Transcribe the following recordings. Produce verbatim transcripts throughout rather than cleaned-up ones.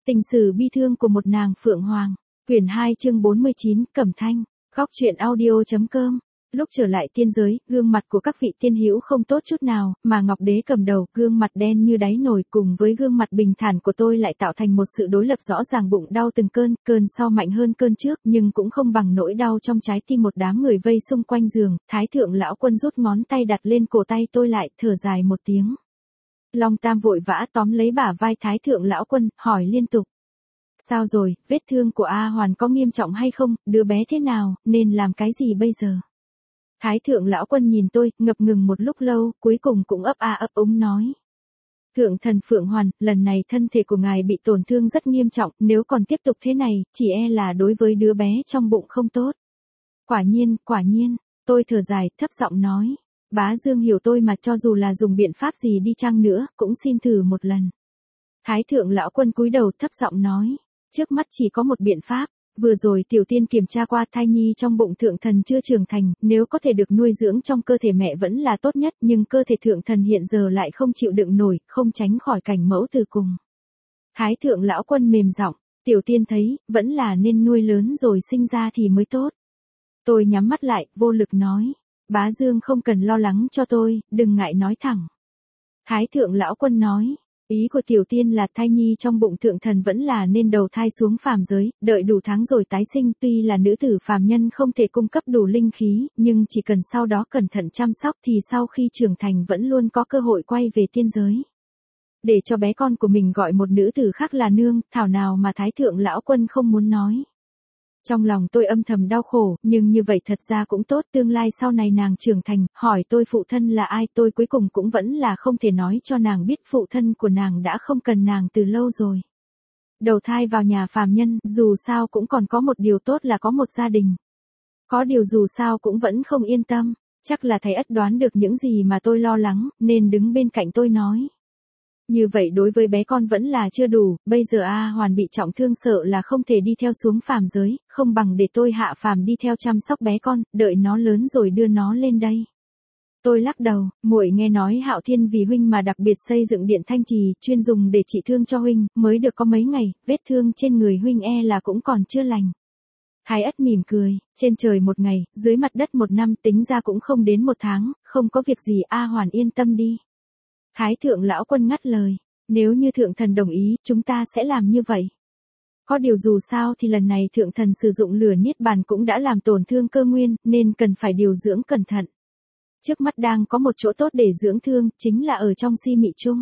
Tình sử bi thương của một nàng phượng hoàng. Quyển hai chương bốn mươi chín, Cẩm Thanh. Góc truyện audio.com. Lúc trở lại tiên giới, gương mặt của các vị tiên hữu không tốt chút nào, mà Ngọc Đế cầm đầu, gương mặt đen như đáy nồi cùng với gương mặt bình thản của tôi lại tạo thành một sự đối lập rõ ràng, bụng đau từng cơn, cơn sau mạnh hơn cơn trước, nhưng cũng không bằng nỗi đau trong trái tim. Một đám người vây xung quanh giường, Thái thượng lão quân rút ngón tay đặt lên cổ tay tôi lại, thở dài một tiếng. Long Tam vội vã tóm lấy bả vai Thái thượng lão quân, hỏi liên tục. Sao rồi, vết thương của A Hoàn có nghiêm trọng hay không, đứa bé thế nào, nên làm cái gì bây giờ? Thái thượng lão quân nhìn tôi, ngập ngừng một lúc lâu, cuối cùng cũng ấp a ấp úng nói. Thượng thần Phượng Hoàn, lần này thân thể của ngài bị tổn thương rất nghiêm trọng, nếu còn tiếp tục thế này, chỉ e là đối với đứa bé trong bụng không tốt. Quả nhiên, quả nhiên, tôi thở dài, thấp giọng nói. Bá Dương hiểu tôi mà, cho dù là dùng biện pháp gì đi chăng nữa, cũng xin thử một lần. Thái thượng lão quân cúi đầu thấp giọng nói. Trước mắt chỉ có một biện pháp. Vừa rồi tiểu tiên kiểm tra qua, thai nhi trong bụng thượng thần chưa trưởng thành, nếu có thể được nuôi dưỡng trong cơ thể mẹ vẫn là tốt nhất, nhưng cơ thể thượng thần hiện giờ lại không chịu đựng nổi, không tránh khỏi cảnh mẫu tử cùng. Thái thượng lão quân mềm giọng, tiểu tiên thấy, vẫn là nên nuôi lớn rồi sinh ra thì mới tốt. Tôi nhắm mắt lại, vô lực nói, Bá Dương không cần lo lắng cho tôi, đừng ngại nói thẳng. Thái thượng lão quân nói. Ý của tiểu tiên là thai nhi trong bụng thượng thần vẫn là nên đầu thai xuống phàm giới, đợi đủ tháng rồi tái sinh. Tuy là nữ tử phàm nhân không thể cung cấp đủ linh khí, nhưng chỉ cần sau đó cẩn thận chăm sóc thì sau khi trưởng thành vẫn luôn có cơ hội quay về tiên giới. Để cho bé con của mình gọi một nữ tử khác là nương, thảo nào mà Thái thượng lão quân không muốn nói. Trong lòng tôi âm thầm đau khổ, nhưng như vậy thật ra cũng tốt, tương lai sau này nàng trưởng thành, hỏi tôi phụ thân là ai, tôi cuối cùng cũng vẫn là không thể nói cho nàng biết phụ thân của nàng đã không cần nàng từ lâu rồi. Đầu thai vào nhà phàm nhân, dù sao cũng còn có một điều tốt là có một gia đình. Có điều dù sao cũng vẫn không yên tâm, chắc là thầy ất đoán được những gì mà tôi lo lắng, nên đứng bên cạnh tôi nói. Như vậy đối với bé con vẫn là chưa đủ, bây giờ A Hoàn bị trọng thương sợ là không thể đi theo xuống phàm giới, không bằng để tôi hạ phàm đi theo chăm sóc bé con, đợi nó lớn rồi đưa nó lên đây. Tôi lắc đầu, muội nghe nói Hạo Thiên vì huynh mà đặc biệt xây dựng điện thanh trì, chuyên dùng để trị thương cho huynh, mới được có mấy ngày, vết thương trên người huynh e là cũng còn chưa lành. Thái ất mỉm cười, trên trời một ngày, dưới mặt đất một năm, tính ra cũng không đến một tháng, không có việc gì, A Hoàn yên tâm đi. Thái thượng lão quân ngắt lời, nếu như thượng thần đồng ý, chúng ta sẽ làm như vậy. Có điều dù sao thì lần này thượng thần sử dụng lửa niết bàn cũng đã làm tổn thương cơ nguyên, nên cần phải điều dưỡng cẩn thận. Trước mắt đang có một chỗ tốt để dưỡng thương, chính là ở trong si mị chung.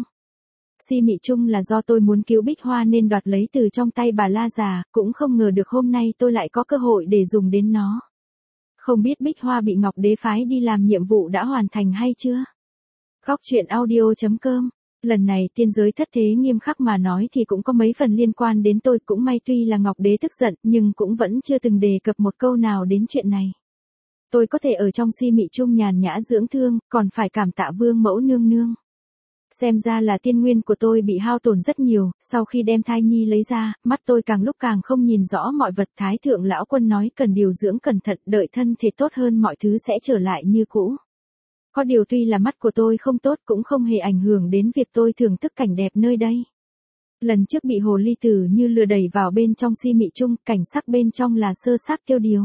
Si mị chung là do tôi muốn cứu Bích Hoa nên đoạt lấy từ trong tay bà La già, cũng không ngờ được hôm nay tôi lại có cơ hội để dùng đến nó. Không biết Bích Hoa bị Ngọc Đế phái đi làm nhiệm vụ đã hoàn thành hay chưa? Góc truyện audio.com. Lần này tiên giới thất thế nghiêm khắc mà nói thì cũng có mấy phần liên quan đến tôi, cũng may tuy là Ngọc Đế tức giận nhưng cũng vẫn chưa từng đề cập một câu nào đến chuyện này. Tôi có thể ở trong si mị chung nhàn nhã dưỡng thương, còn phải cảm tạ vương mẫu nương nương. Xem ra là tiên nguyên của tôi bị hao tổn rất nhiều, sau khi đem thai nhi lấy ra, mắt tôi càng lúc càng không nhìn rõ mọi vật. Thái thượng lão quân nói cần điều dưỡng cẩn thận, đợi thân thể tốt hơn mọi thứ sẽ trở lại như cũ. Có điều tuy là mắt của tôi không tốt cũng không hề ảnh hưởng đến việc tôi thưởng thức cảnh đẹp nơi đây. Lần trước bị hồ ly tử như lừa đẩy vào bên trong si mị chung, cảnh sắc bên trong là sơ xác tiêu điều.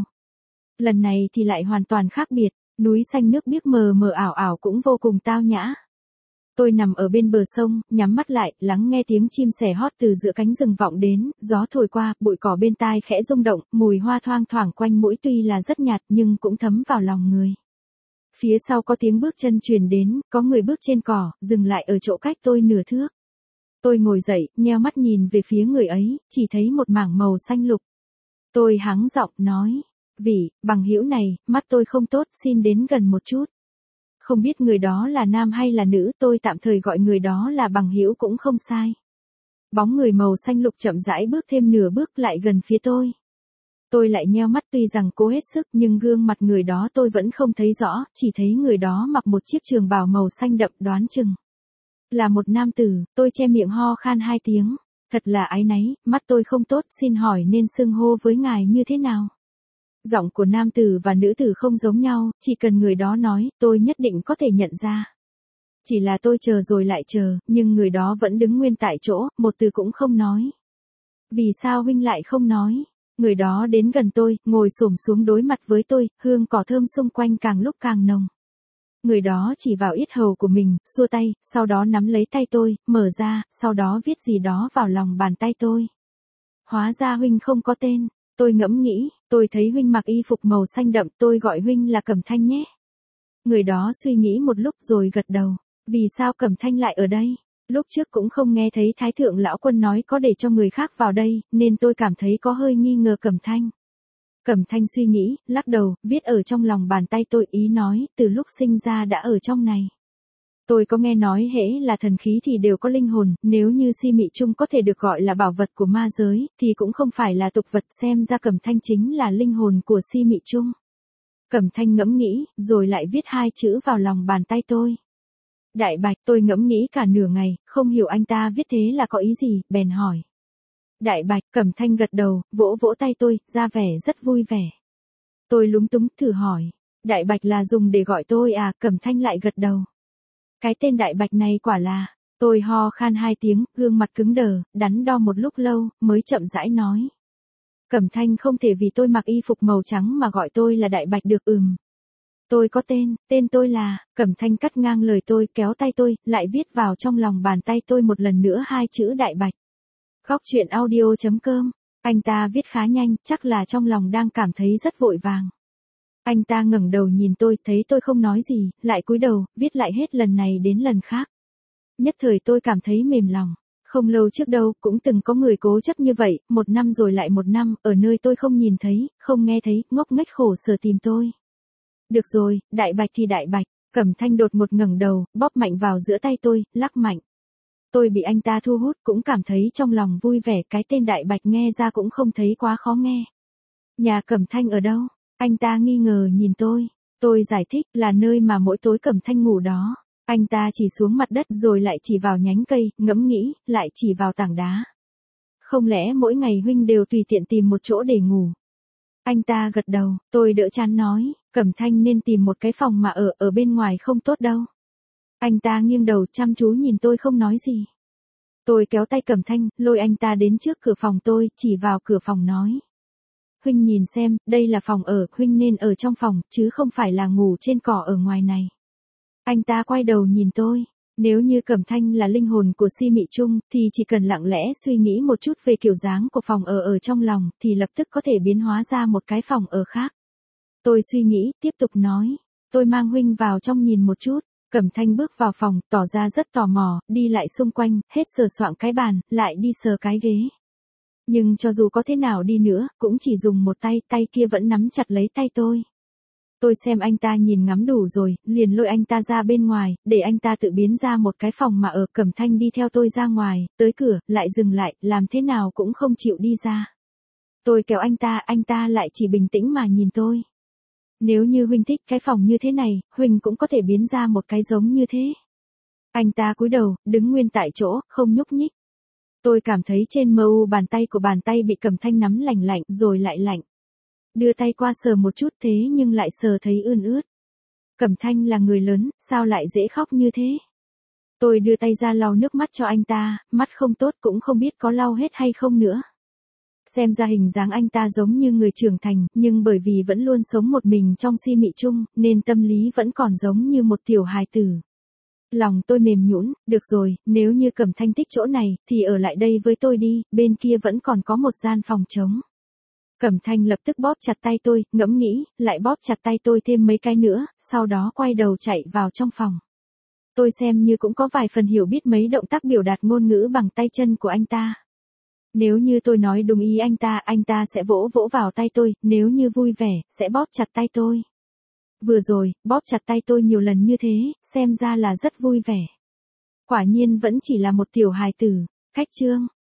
Lần này thì lại hoàn toàn khác biệt, núi xanh nước biếc mờ mờ ảo ảo cũng vô cùng tao nhã. Tôi nằm ở bên bờ sông, nhắm mắt lại, lắng nghe tiếng chim sẻ hót từ giữa cánh rừng vọng đến, gió thổi qua, bụi cỏ bên tai khẽ rung động, mùi hoa thoang thoảng quanh mũi tuy là rất nhạt nhưng cũng thấm vào lòng người. Phía sau có tiếng bước chân truyền đến, có người bước trên cỏ, dừng lại ở chỗ cách tôi nửa thước. Tôi ngồi dậy, nheo mắt nhìn về phía người ấy, chỉ thấy một mảng màu xanh lục. Tôi hắng giọng nói, vị, bằng hữu này, mắt tôi không tốt, xin đến gần một chút. Không biết người đó là nam hay là nữ, tôi tạm thời gọi người đó là bằng hữu cũng không sai. Bóng người màu xanh lục chậm rãi bước thêm nửa bước lại gần phía tôi. Tôi lại nheo mắt, tuy rằng cố hết sức nhưng gương mặt người đó tôi vẫn không thấy rõ, chỉ thấy người đó mặc một chiếc trường bào màu xanh đậm, đoán chừng là một nam tử. Tôi che miệng ho khan hai tiếng, thật là áy náy, mắt tôi không tốt, xin hỏi nên xưng hô với ngài như thế nào? Giọng của nam tử và nữ tử không giống nhau, chỉ cần người đó nói, tôi nhất định có thể nhận ra. Chỉ là tôi chờ rồi lại chờ, nhưng người đó vẫn đứng nguyên tại chỗ, một từ cũng không nói. Vì sao huynh lại không nói? Người đó đến gần tôi, ngồi xổm xuống đối mặt với tôi, hương cỏ thơm xung quanh càng lúc càng nồng. Người đó chỉ vào yết hầu của mình, xua tay, sau đó nắm lấy tay tôi, mở ra, sau đó viết gì đó vào lòng bàn tay tôi. Hóa ra huynh không có tên. Tôi ngẫm nghĩ, tôi thấy huynh mặc y phục màu xanh đậm, tôi gọi huynh là Cẩm Thanh nhé. Người đó suy nghĩ một lúc rồi gật đầu. Vì sao Cẩm Thanh lại ở đây? Lúc trước cũng không nghe thấy Thái thượng lão quân nói có để cho người khác vào đây, nên tôi cảm thấy có hơi nghi ngờ Cẩm Thanh. Cẩm Thanh suy nghĩ, lắc đầu, viết ở trong lòng bàn tay tôi, ý nói, từ lúc sinh ra đã ở trong này. Tôi có nghe nói hễ là thần khí thì đều có linh hồn, nếu như si mị chung có thể được gọi là bảo vật của ma giới, thì cũng không phải là tục vật, xem ra Cẩm Thanh chính là linh hồn của si mị chung. Cẩm Thanh ngẫm nghĩ, rồi lại viết hai chữ vào lòng bàn tay tôi. Đại Bạch. Tôi ngẫm nghĩ cả nửa ngày, không hiểu anh ta viết thế là có ý gì, bèn hỏi. Đại Bạch. Cẩm Thanh gật đầu, vỗ vỗ tay tôi, ra vẻ rất vui vẻ. Tôi lúng túng, thử hỏi. Đại Bạch là dùng để gọi tôi à? Cẩm Thanh lại gật đầu. Cái tên Đại Bạch này quả là. Tôi ho khan hai tiếng, gương mặt cứng đờ, đắn đo một lúc lâu, mới chậm rãi nói. Cẩm Thanh không thể vì tôi mặc y phục màu trắng mà gọi tôi là Đại Bạch được. Ừm. Tôi có tên, tên tôi là. Cẩm Thanh cắt ngang lời tôi, kéo tay tôi, lại viết vào trong lòng bàn tay tôi một lần nữa hai chữ Đại Bạch. Góc truyện audio chấm com. Anh ta viết khá nhanh, chắc là trong lòng đang cảm thấy rất vội vàng. Anh ta ngẩng đầu nhìn tôi, thấy tôi không nói gì, lại cúi đầu, viết lại hết lần này đến lần khác. Nhất thời tôi cảm thấy mềm lòng. Không lâu trước đâu, cũng từng có người cố chấp như vậy, một năm rồi lại một năm, ở nơi tôi không nhìn thấy, không nghe thấy, ngốc nghếch khổ sở tìm tôi. Được rồi, Đại Bạch thì Đại Bạch. Cẩm Thanh đột ngột ngẩng đầu, bóp mạnh vào giữa tay tôi, lắc mạnh. Tôi bị anh ta thu hút, cũng cảm thấy trong lòng vui vẻ, cái tên Đại Bạch nghe ra cũng không thấy quá khó nghe. Nhà Cẩm Thanh ở đâu? Anh ta nghi ngờ nhìn tôi. Tôi giải thích, là nơi mà mỗi tối Cẩm Thanh ngủ đó. Anh ta chỉ xuống mặt đất rồi lại chỉ vào nhánh cây, ngẫm nghĩ, lại chỉ vào tảng đá. Không lẽ mỗi ngày huynh đều tùy tiện tìm một chỗ để ngủ? Anh ta gật đầu, tôi đỡ chán nói, Cẩm Thanh nên tìm một cái phòng mà ở, ở bên ngoài không tốt đâu. Anh ta nghiêng đầu chăm chú nhìn tôi không nói gì. Tôi kéo tay Cẩm Thanh, lôi anh ta đến trước cửa phòng tôi, chỉ vào cửa phòng nói. Huynh nhìn xem, đây là phòng ở, huynh nên ở trong phòng, chứ không phải là ngủ trên cỏ ở ngoài này. Anh ta quay đầu nhìn tôi. Nếu như Cẩm Thanh là linh hồn của si mị chung, thì chỉ cần lặng lẽ suy nghĩ một chút về kiểu dáng của phòng ở ở trong lòng, thì lập tức có thể biến hóa ra một cái phòng ở khác. Tôi suy nghĩ, tiếp tục nói. Tôi mang huynh vào trong nhìn một chút. Cẩm Thanh bước vào phòng, tỏ ra rất tò mò, đi lại xung quanh, hết sờ soạng cái bàn, lại đi sờ cái ghế. Nhưng cho dù có thế nào đi nữa, cũng chỉ dùng một tay, tay kia vẫn nắm chặt lấy tay tôi. Tôi xem anh ta nhìn ngắm đủ rồi, liền lôi anh ta ra bên ngoài, để anh ta tự biến ra một cái phòng mà ở. Cẩm Thanh đi theo tôi ra ngoài, tới cửa, lại dừng lại, làm thế nào cũng không chịu đi ra. Tôi kéo anh ta, anh ta lại chỉ bình tĩnh mà nhìn tôi. Nếu như huynh thích cái phòng như thế này, huynh cũng có thể biến ra một cái giống như thế. Anh ta cúi đầu, đứng nguyên tại chỗ, không nhúc nhích. Tôi cảm thấy trên mờ u bàn tay của bàn tay bị Cẩm Thanh nắm lạnh lạnh, rồi lại lạnh. Đưa tay qua sờ một chút thế nhưng lại sờ thấy ươn ướt. Cẩm Thanh là người lớn, sao lại dễ khóc như thế? Tôi đưa tay ra lau nước mắt cho anh ta, mắt không tốt cũng không biết có lau hết hay không nữa. Xem ra hình dáng anh ta giống như người trưởng thành, nhưng bởi vì vẫn luôn sống một mình trong si mị chung, nên tâm lý vẫn còn giống như một tiểu hài tử. Lòng tôi mềm nhũn, được rồi, nếu như Cẩm Thanh thích chỗ này, thì ở lại đây với tôi đi, bên kia vẫn còn có một gian phòng trống. Cẩm Thanh lập tức bóp chặt tay tôi, ngẫm nghĩ, lại bóp chặt tay tôi thêm mấy cái nữa, sau đó quay đầu chạy vào trong phòng. Tôi xem như cũng có vài phần hiểu biết mấy động tác biểu đạt ngôn ngữ bằng tay chân của anh ta. Nếu như tôi nói đúng ý anh ta, anh ta sẽ vỗ vỗ vào tay tôi, nếu như vui vẻ, sẽ bóp chặt tay tôi. Vừa rồi, bóp chặt tay tôi nhiều lần như thế, xem ra là rất vui vẻ. Quả nhiên vẫn chỉ là một tiểu hài tử. Khách chương.